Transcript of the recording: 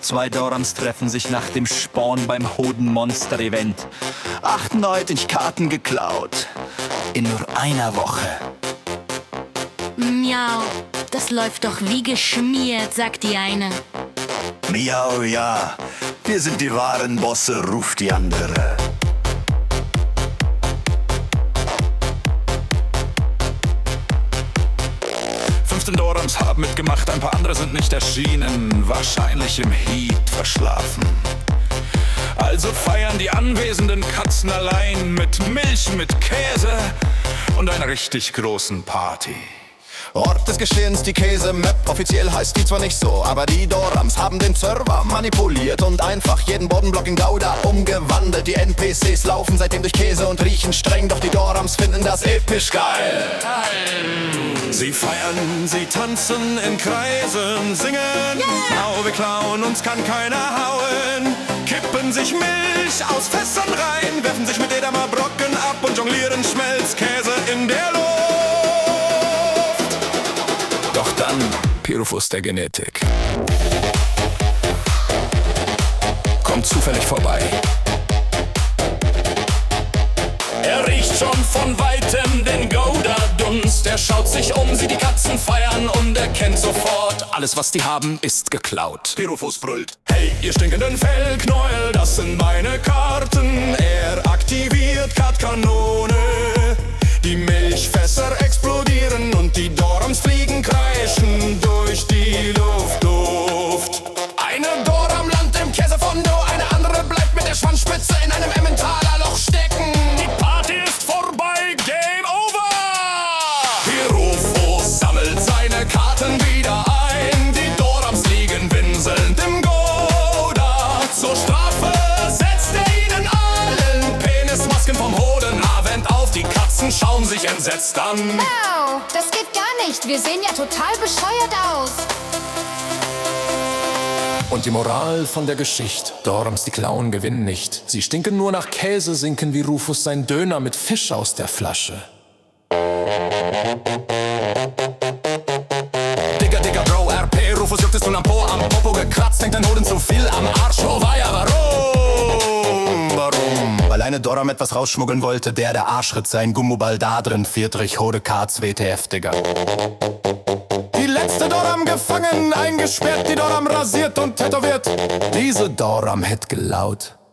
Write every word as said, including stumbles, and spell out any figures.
Zwei Dorams treffen sich nach dem Spawn beim Hodenmonster-Event. Achten heute in Karten geklaut. In nur einer Woche. Miau, das läuft doch wie geschmiert, sagt die eine. Miau, ja. Wir sind die wahren Bosse, ruft die andere. fünfzehn Dorams haben mitgemacht, ein paar andere sind nicht erschienen, wahrscheinlich im Heat verschlafen. Also feiern die anwesenden Katzen allein mit Milch, mit Käse und einer richtig großen Party. Ort des Geschehens die Käse-Map, offiziell heißt die zwar nicht so, aber die Dorams haben den Server manipuliert und einfach jeden Bodenblock in Gouda umgewandelt. Die N P Cs laufen seitdem durch Käse und riechen streng, doch die Dorams finden das episch geil. Sie feiern, sie tanzen in Kreisen, singen, yeah. Wir klauen, uns kann keiner hauen, kippen sich Milch aus Fässern rein, werfen sich mit Edamer Brocken ab und jonglieren Schmelzkäse in der Luft. Doch dann Pirofus der Genetik kommt zufällig vorbei. Er riecht schon von Weitem den Gouda-Dunst. Er schaut sich um, sieht die Katzen feiern und erkennt sofort, alles was die haben ist geklaut. Pirofus brüllt: Hey, ihr stinkenden Fellknäuel, das sind meine Karten. Er aktiviert Kartkanone. Die Milchfässer explodieren und die Dorams fliegen kreischen durch die Luft, Luft. Eine Doram landet im Käsefondo, eine andere bleibt mit der Schwanzspitze in einem Emmentaler Loch stecken. Die Party ist vorbei, Game over! Pirofus sammelt seine Karten wieder ein. Die Dorams liegen winselnd im Gouda. Zur Strafe setzt er ihnen allen Penismasken vom Hodenavent auf. Die Katzen schauen sich entsetzt an. Wow, das geht gar nicht. Wir sehen ja total bescheuert aus. Und die Moral von der Geschichte: Dorams, die klauen, gewinnen nicht. Sie stinken nur nach Käse, sinken wie Rufus sein Döner mit Fisch aus der Flasche. Digga, Digga, Bro, R P, Rufus juckt es nun am Po, am Popo gekratzt, denkt ein Hoden zu viel am Arsch. Oh weia, warum? Warum? Weil eine Doram etwas rausschmuggeln wollte, der der Arschritt sein Gummiball da drin, Viertrich, Hode, Karz, W T F, Digga. Die letzte Doram gefangen, eingesperrt, die Doram rasiert und tätowiert. Diese Doram hätt gelaut.